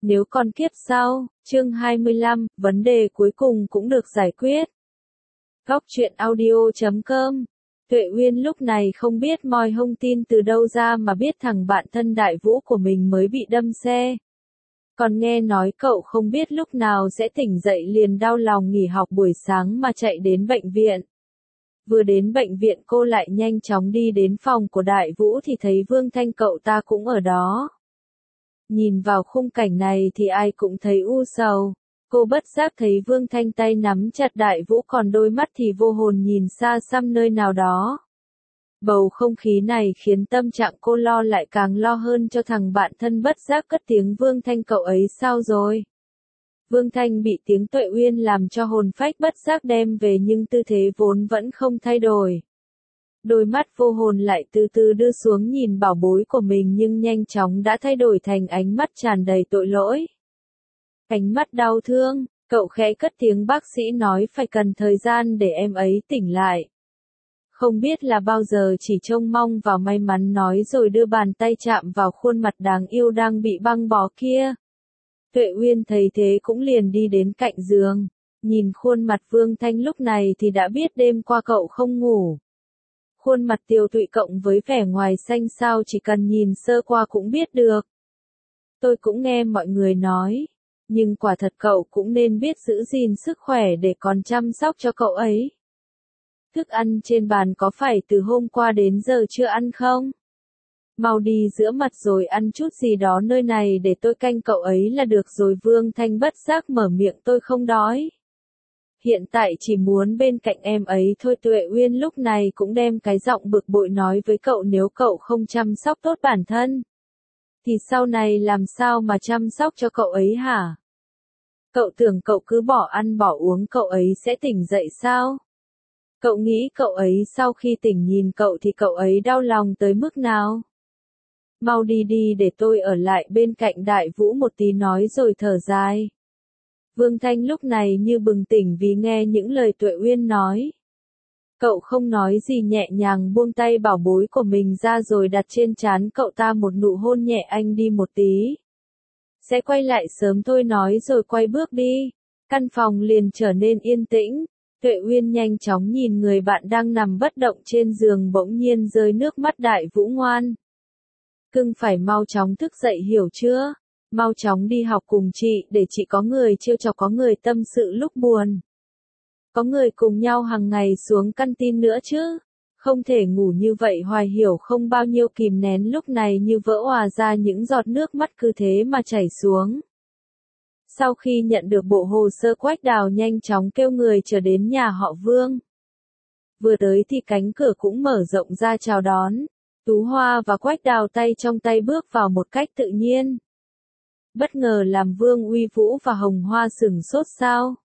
Nếu còn kiếp sau, chương 25, vấn đề cuối cùng cũng được giải quyết. Góc truyện audio.com. Tuệ Uyên lúc này không biết moi thông tin từ đâu ra mà biết thằng bạn thân Đại Vũ của mình mới bị đâm xe. Còn nghe nói cậu không biết lúc nào sẽ tỉnh dậy liền đau lòng nghỉ học buổi sáng mà chạy đến bệnh viện. Vừa đến bệnh viện cô lại nhanh chóng đi đến phòng của Đại Vũ thì thấy Vương Thanh cậu ta cũng ở đó. Nhìn vào khung cảnh này thì ai cũng thấy u sầu. Cô bất giác thấy Vương Thanh tay nắm chặt Đại Vũ còn đôi mắt thì vô hồn nhìn xa xăm nơi nào đó. Bầu không khí này khiến tâm trạng cô lo lại càng lo hơn cho thằng bạn thân bất giác cất tiếng Vương Thanh cậu ấy sao rồi? Vương Thanh bị tiếng Tuệ Uyên làm cho hồn phách bất giác đem về nhưng tư thế vốn vẫn không thay đổi. Đôi mắt vô hồn lại từ từ đưa xuống nhìn bảo bối của mình nhưng nhanh chóng đã thay đổi thành ánh mắt tràn đầy tội lỗi. Ánh mắt đau thương, cậu khẽ cất tiếng bác sĩ nói phải cần thời gian để em ấy tỉnh lại. Không biết là bao giờ chỉ trông mong vào may mắn nói rồi đưa bàn tay chạm vào khuôn mặt đáng yêu đang bị băng bó kia. Tuệ Uyên thấy thế cũng liền đi đến cạnh giường, nhìn khuôn mặt Vương Thanh lúc này thì đã biết đêm qua cậu không ngủ. Khuôn mặt tiều tụy cộng với vẻ ngoài xanh xao chỉ cần nhìn sơ qua cũng biết được. Tôi cũng nghe mọi người nói, nhưng quả thật cậu cũng nên biết giữ gìn sức khỏe để còn chăm sóc cho cậu ấy. Thức ăn trên bàn có phải từ hôm qua đến giờ chưa ăn không? Mau đi rửa mặt rồi ăn chút gì đó nơi này để tôi canh cậu ấy là được rồi. Vương Thanh bất giác mở miệng tôi không đói. Hiện tại chỉ muốn bên cạnh em ấy thôi. Tuệ Uyên lúc này cũng đem cái giọng bực bội nói với cậu nếu cậu không chăm sóc tốt bản thân. Thì sau này làm sao mà chăm sóc cho cậu ấy hả? Cậu tưởng cậu cứ bỏ ăn bỏ uống cậu ấy sẽ tỉnh dậy sao? Cậu nghĩ cậu ấy sau khi tỉnh nhìn cậu thì cậu ấy đau lòng tới mức nào? Mau đi đi để tôi ở lại bên cạnh Đại Vũ một tí nói rồi thở dài. Vương Thanh lúc này như bừng tỉnh vì nghe những lời Tuệ Uyên nói. Cậu không nói gì nhẹ nhàng buông tay bảo bối của mình ra rồi đặt trên trán cậu ta một nụ hôn nhẹ anh đi một tí. Sẽ quay lại sớm thôi nói rồi quay bước đi. Căn phòng liền trở nên yên tĩnh. Tuệ Uyên nhanh chóng nhìn người bạn đang nằm bất động trên giường bỗng nhiên rơi nước mắt. Đại Vũ ngoan. Cưng phải mau chóng thức dậy hiểu chưa? Mau chóng đi học cùng chị để chị có người trêu chọc có người tâm sự lúc buồn. Có người cùng nhau hàng ngày xuống căn tin nữa chứ. Không thể ngủ như vậy hoài hiểu không bao nhiêu kìm nén lúc này như vỡ òa ra những giọt nước mắt cứ thế mà chảy xuống. Sau khi nhận được bộ hồ sơ Quách Đào nhanh chóng kêu người trở đến nhà họ Vương. Vừa tới thì cánh cửa cũng mở rộng ra chào đón. Tú Hoa và Quách Đào tay trong tay bước vào một cách tự nhiên. Bất ngờ làm Vương Uy Vũ và Hồng Hoa sửng sốt sao?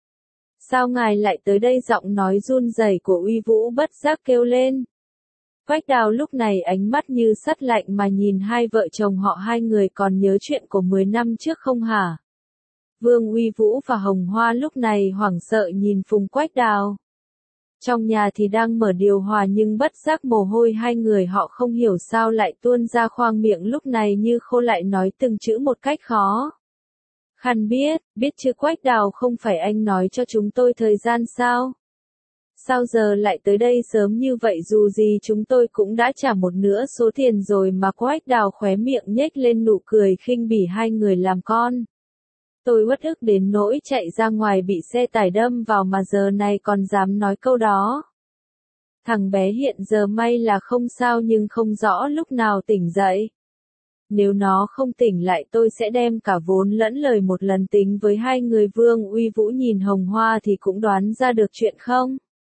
Sao ngài lại tới đây? Giọng nói run rẩy của Uy Vũ bất giác kêu lên. Quách Đào lúc này ánh mắt như sắt lạnh mà nhìn hai vợ chồng họ. Hai người còn nhớ chuyện của 10 năm trước không hả? Vương Uy Vũ và Hồng Hoa lúc này hoảng sợ nhìn Phùng Quách Đào. Trong nhà thì đang mở điều hòa nhưng bất giác mồ hôi hai người họ không hiểu sao lại tuôn ra khoang miệng lúc này như khô lại nói từng chữ một cách khó khăn. Biết chưa Quách Đào, không phải anh nói cho chúng tôi thời gian sao? Sao giờ lại tới đây sớm như vậy? Dù gì chúng tôi cũng đã trả một nửa số tiền rồi mà. Quách Đào khóe miệng nhếch lên nụ cười khinh bỉ hai người làm con. Tôi uất ức đến nỗi chạy ra ngoài bị xe tải đâm vào mà giờ này còn dám nói câu đó. Thằng bé hiện giờ may là không sao nhưng không rõ lúc nào tỉnh dậy. Nếu nó không tỉnh lại tôi sẽ đem cả vốn lẫn lời một lần tính với hai người. Vương Uy Vũ nhìn Hồng Hoa thì cũng đoán ra được chuyện không?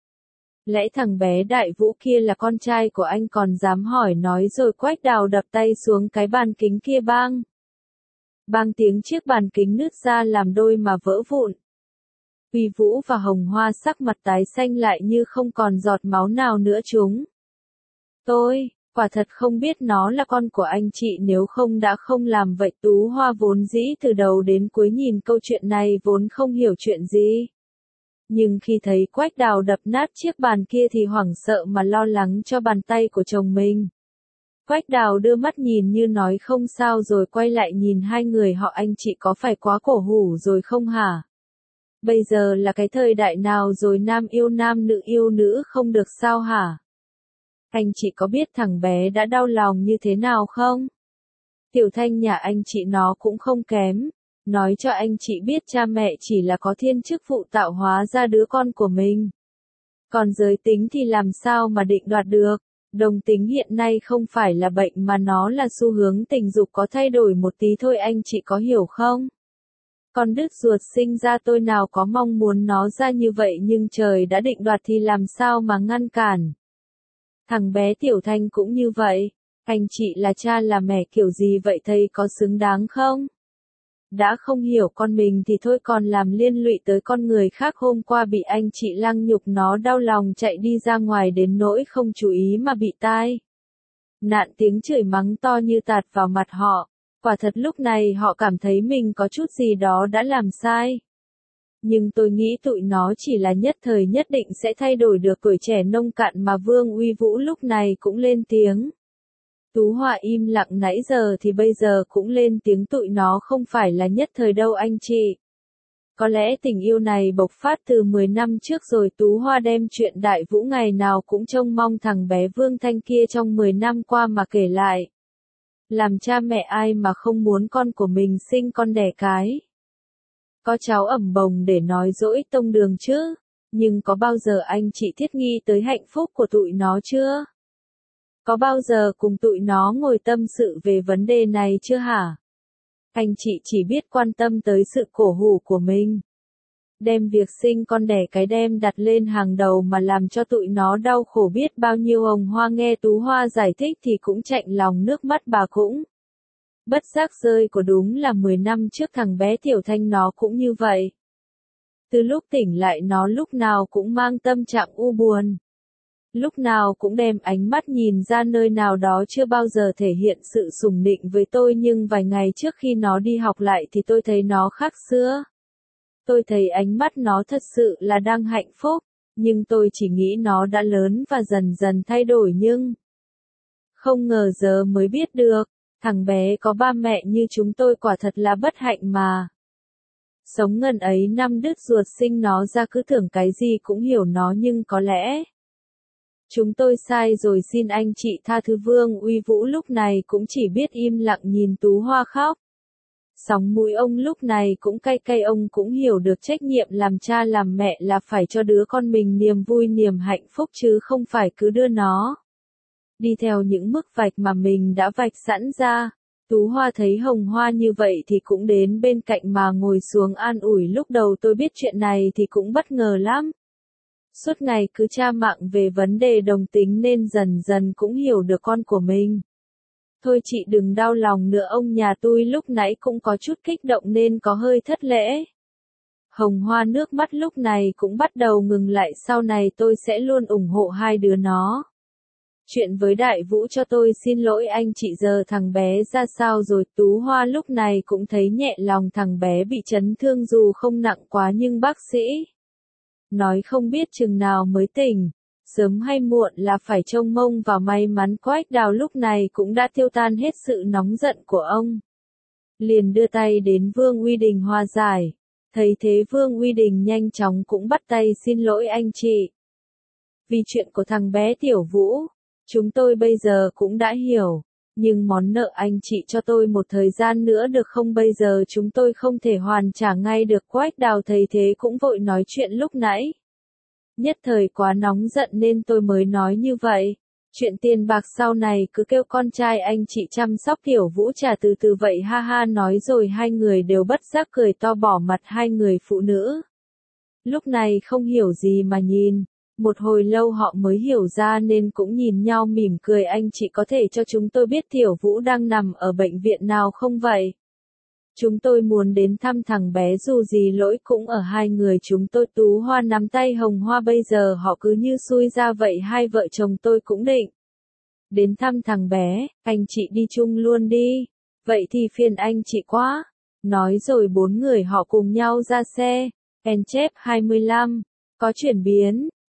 Lẽ thằng bé Đại Vũ kia là con trai của anh còn dám hỏi nói rồi. Quách Đào đập tay xuống cái bàn kính kia bang. Bang tiếng chiếc bàn kính nứt ra làm đôi mà vỡ vụn. Uy Vũ và Hồng Hoa sắc mặt tái xanh lại như không còn giọt máu nào nữa chúng. Tôi, quả thật không biết nó là con của anh chị nếu không đã không làm vậy. Tú Hoa vốn dĩ từ đầu đến cuối nhìn câu chuyện này vốn không hiểu chuyện gì. Nhưng khi thấy Quách Đào đập nát chiếc bàn kia thì hoảng sợ mà lo lắng cho bàn tay của chồng mình. Quách Đào đưa mắt nhìn như nói không sao rồi quay lại nhìn hai người họ, anh chị có phải quá cổ hủ rồi không hả? Bây giờ là cái thời đại nào rồi, nam yêu nữ không được sao hả? Anh chị có biết thằng bé đã đau lòng như thế nào không? Tiểu Thanh nhà anh chị nó cũng không kém. Nói cho anh chị biết cha mẹ chỉ là có thiên chức phụ tạo hóa ra đứa con của mình. Còn giới tính thì làm sao mà định đoạt được? Đồng tính hiện nay không phải là bệnh mà nó là xu hướng tình dục có thay đổi một tí thôi, anh chị có hiểu không? Con đứt ruột sinh ra tôi nào có mong muốn nó ra như vậy, nhưng trời đã định đoạt thì làm sao mà ngăn cản. Thằng bé Tiểu Thanh cũng như vậy. Anh chị là cha là mẹ kiểu gì vậy, thầy có xứng đáng không? Đã không hiểu con mình thì thôi còn làm liên lụy tới con người khác. Hôm qua bị anh chị lăng nhục nó đau lòng chạy đi ra ngoài đến nỗi không chú ý mà bị tai nạn, tiếng chửi mắng to như tạt vào mặt họ. Quả thật lúc này họ cảm thấy mình có chút gì đó đã làm sai. Nhưng tôi nghĩ tụi nó chỉ là nhất thời, nhất định sẽ thay đổi được. Tuổi trẻ nông cạn mà Vương Uy Vũ lúc này cũng lên tiếng. Tú Hoa im lặng nãy giờ thì bây giờ cũng lên tiếng, tụi nó không phải là nhất thời đâu anh chị. Có lẽ tình yêu này bộc phát từ 10 năm trước rồi. Tú Hoa đem chuyện Đại Vũ ngày nào cũng trông mong thằng bé Vương Thanh kia trong 10 năm qua mà kể lại. Làm cha mẹ ai mà không muốn con của mình sinh con đẻ cái. Có cháu ẩm bồng để nói dỗi tông đường chứ, nhưng có bao giờ anh chị thiết nghi tới hạnh phúc của tụi nó chưa? Có bao giờ cùng tụi nó ngồi tâm sự về vấn đề này chưa hả? Anh chị chỉ biết quan tâm tới sự cổ hủ của mình. Đem việc sinh con đẻ cái đem đặt lên hàng đầu mà làm cho tụi nó đau khổ biết bao nhiêu. Hồng Hoa nghe Tú Hoa giải thích thì cũng chạnh lòng, nước mắt bà cũng bất giác rơi. Của đúng là 10 năm trước thằng bé Tiểu Thanh nó cũng như vậy. Từ lúc tỉnh lại nó lúc nào cũng mang tâm trạng u buồn. Lúc nào cũng đem ánh mắt nhìn ra nơi nào đó, chưa bao giờ thể hiện sự sủng nịnh với tôi, nhưng vài ngày trước khi nó đi học lại thì tôi thấy nó khác xưa. Tôi thấy ánh mắt nó thật sự là đang hạnh phúc, nhưng tôi chỉ nghĩ nó đã lớn và dần dần thay đổi, nhưng không ngờ giờ mới biết được, thằng bé có ba mẹ như chúng tôi quả thật là bất hạnh mà. Sống ngần ấy năm đứt ruột sinh nó ra cứ tưởng cái gì cũng hiểu nó, nhưng có lẽ chúng tôi sai rồi, xin anh chị tha thứ. Vương Uy Vũ lúc này cũng chỉ biết im lặng nhìn Tú Hoa khóc. Sóng mũi ông lúc này cũng cay cay, ông cũng hiểu được trách nhiệm làm cha làm mẹ là phải cho đứa con mình niềm vui niềm hạnh phúc chứ không phải cứ đưa nó đi theo những mức vạch mà mình đã vạch sẵn ra. Tú Hoa thấy Hồng Hoa như vậy thì cũng đến bên cạnh mà ngồi xuống an ủi. Lúc đầu tôi biết chuyện này thì cũng bất ngờ lắm. Suốt ngày cứ tra mạng về vấn đề đồng tính nên dần dần cũng hiểu được con của mình. Thôi chị đừng đau lòng nữa, ông nhà tôi lúc nãy cũng có chút kích động nên có hơi thất lễ. Hồng Hoa nước mắt lúc này cũng bắt đầu ngừng lại, sau này tôi sẽ luôn ủng hộ hai đứa nó. Chuyện với Đại Vũ cho tôi xin lỗi anh chị, giờ thằng bé ra sao rồi? Tú Hoa lúc này cũng thấy nhẹ lòng, thằng bé bị chấn thương dù không nặng quá nhưng bác sĩ nói không biết chừng nào mới tỉnh, sớm hay muộn là phải trông mông vào. May mắn Quách Đào lúc này cũng đã tiêu tan hết sự nóng giận của ông. Liền đưa tay đến Vương Uy Đình hòa giải. Thấy thế Vương Uy Đình nhanh chóng cũng bắt tay xin lỗi anh chị. Vì chuyện của thằng bé Tiểu Vũ, chúng tôi bây giờ cũng đã hiểu. Nhưng món nợ anh chị cho tôi một thời gian nữa được không? Bây giờ chúng tôi không thể hoàn trả ngay được. Quách Đào thấy thế cũng vội nói chuyện lúc nãy. Nhất thời quá nóng giận nên tôi mới nói như vậy. Chuyện tiền bạc sau này cứ kêu con trai anh chị chăm sóc, Tiểu Vũ trả từ từ vậy, ha ha. Nói rồi hai người đều bất giác cười to, bỏ mặt hai người phụ nữ lúc này không hiểu gì mà nhìn. Một hồi lâu họ mới hiểu ra nên cũng nhìn nhau mỉm cười. Anh chị có thể cho chúng tôi biết Tiểu Vũ đang nằm ở bệnh viện nào không vậy? Chúng tôi muốn đến thăm thằng bé, dù gì lỗi cũng ở hai người chúng tôi. Tú Hoa nắm tay Hồng Hoa, bây giờ họ cứ như xui ra vậy, hai vợ chồng tôi cũng định đến thăm thằng bé, anh chị đi chung luôn đi. Vậy thì phiền anh chị quá. Nói rồi bốn người họ cùng nhau ra xe. En chép 25. Có chuyển biến.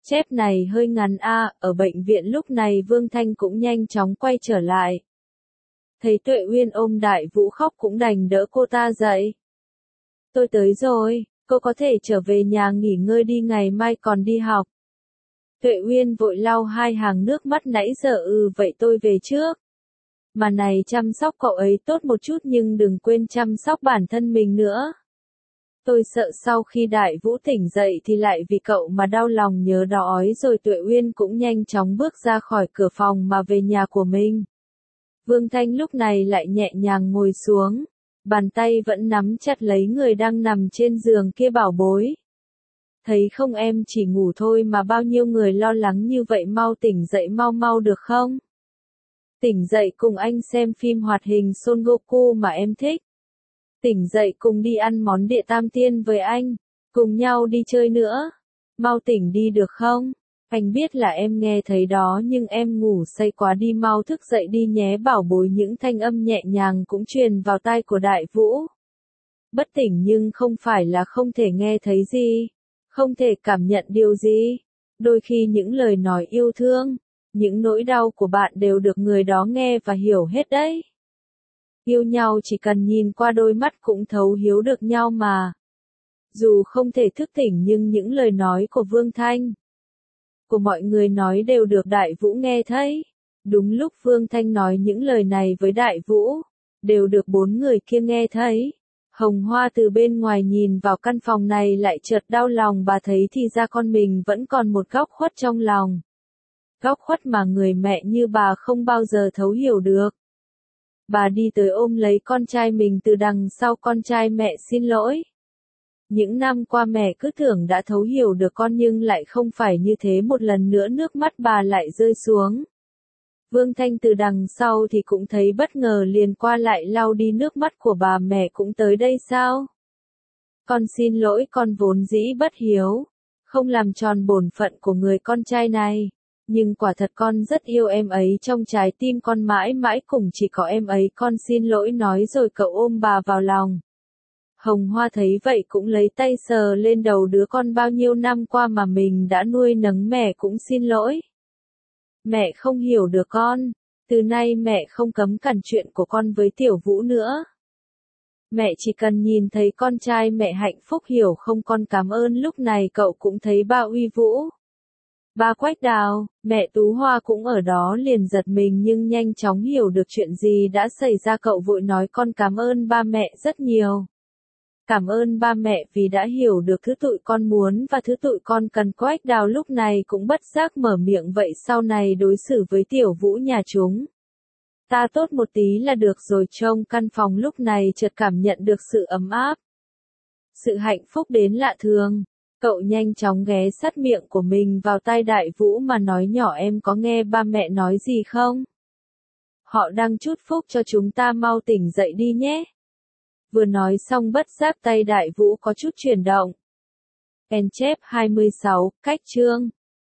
Chép này hơi ngắn a, ở bệnh viện lúc này Vương Thanh cũng nhanh chóng quay trở lại. Thấy Tuệ Uyên ôm Đại Vũ khóc cũng đành đỡ cô ta dậy. Tôi tới rồi, cô có thể trở về nhà nghỉ ngơi đi, ngày mai còn đi học. Tuệ Uyên vội lau hai hàng nước mắt nãy giờ. Vậy tôi về trước. Mà này, chăm sóc cậu ấy tốt một chút nhưng đừng quên chăm sóc bản thân mình nữa. Tôi sợ sau khi Đại Vũ tỉnh dậy thì lại vì cậu mà đau lòng nhớ đói. Rồi Tuệ Uyên cũng nhanh chóng bước ra khỏi cửa phòng mà về nhà của mình. Vương Thanh lúc này lại nhẹ nhàng ngồi xuống, bàn tay vẫn nắm chặt lấy người đang nằm trên giường kia, bảo bối. Thấy không, em chỉ ngủ thôi mà bao nhiêu người lo lắng như vậy, mau tỉnh dậy mau mau được không? Tỉnh dậy cùng anh xem phim hoạt hình Son Goku mà em thích. Tỉnh dậy cùng đi ăn món địa tam tiên với anh, cùng nhau đi chơi nữa. Mau tỉnh đi được không? Anh biết là em nghe thấy đó nhưng em ngủ say quá, đi mau thức dậy đi nhé bảo bối. Những thanh âm nhẹ nhàng cũng truyền vào tai của Đại Vũ. Bất tỉnh nhưng không phải là không thể nghe thấy gì, không thể cảm nhận điều gì. Đôi khi những lời nói yêu thương, những nỗi đau của bạn đều được người đó nghe và hiểu hết đấy. Yêu nhau chỉ cần nhìn qua đôi mắt cũng thấu hiểu được nhau mà. Dù không thể thức tỉnh nhưng những lời nói của Vương Thanh, của mọi người nói đều được Đại Vũ nghe thấy. Đúng lúc Vương Thanh nói những lời này với Đại Vũ, đều được bốn người kia nghe thấy. Hồng Hoa từ bên ngoài nhìn vào căn phòng này lại chợt đau lòng, bà thấy thì ra con mình vẫn còn một góc khuất trong lòng. Góc khuất mà người mẹ như bà không bao giờ thấu hiểu được. Bà đi tới ôm lấy con trai mình từ đằng sau. Con trai, mẹ xin lỗi. Những năm qua mẹ cứ tưởng đã thấu hiểu được con nhưng lại không phải như thế. Một lần nữa nước mắt bà lại rơi xuống. Vương Thanh từ đằng sau thì cũng thấy bất ngờ, liền qua lại lau đi nước mắt của bà. Mẹ cũng tới đây sao? Con xin lỗi, con vốn dĩ bất hiếu, không làm tròn bổn phận của người con trai này. Nhưng quả thật con rất yêu em ấy, trong trái tim con mãi mãi cùng chỉ có em ấy. Con xin lỗi, nói rồi cậu ôm bà vào lòng. Hồng Hoa thấy vậy cũng lấy tay sờ lên đầu đứa con bao nhiêu năm qua mà mình đã nuôi nấng. Mẹ cũng xin lỗi. Mẹ không hiểu được con. Từ nay mẹ không cấm cản chuyện của con với Tiểu Vũ nữa. Mẹ chỉ cần nhìn thấy con trai mẹ hạnh phúc, hiểu không? Con cảm ơn. Lúc này cậu cũng thấy ba Uy Vũ, ba Quách Đào, mẹ Tú Hoa cũng ở đó, liền giật mình nhưng nhanh chóng hiểu được chuyện gì đã xảy ra. Cậu vội nói con cảm ơn ba mẹ rất nhiều. Cảm ơn ba mẹ vì đã hiểu được thứ tụi con muốn và thứ tụi con cần. Quách Đào lúc này cũng bất giác mở miệng, vậy sau này đối xử với Tiểu Vũ nhà chúng ta tốt một tí là được rồi. Trong căn phòng lúc này chợt cảm nhận được sự ấm áp, sự hạnh phúc đến lạ thường. Cậu nhanh chóng ghé sát miệng của mình vào tai Đại Vũ mà nói nhỏ, em có nghe ba mẹ nói gì không? Họ đang chúc phúc cho chúng ta, mau tỉnh dậy đi nhé. Vừa nói xong bất giác tay Đại Vũ có chút chuyển động. En chép 26, cách chương.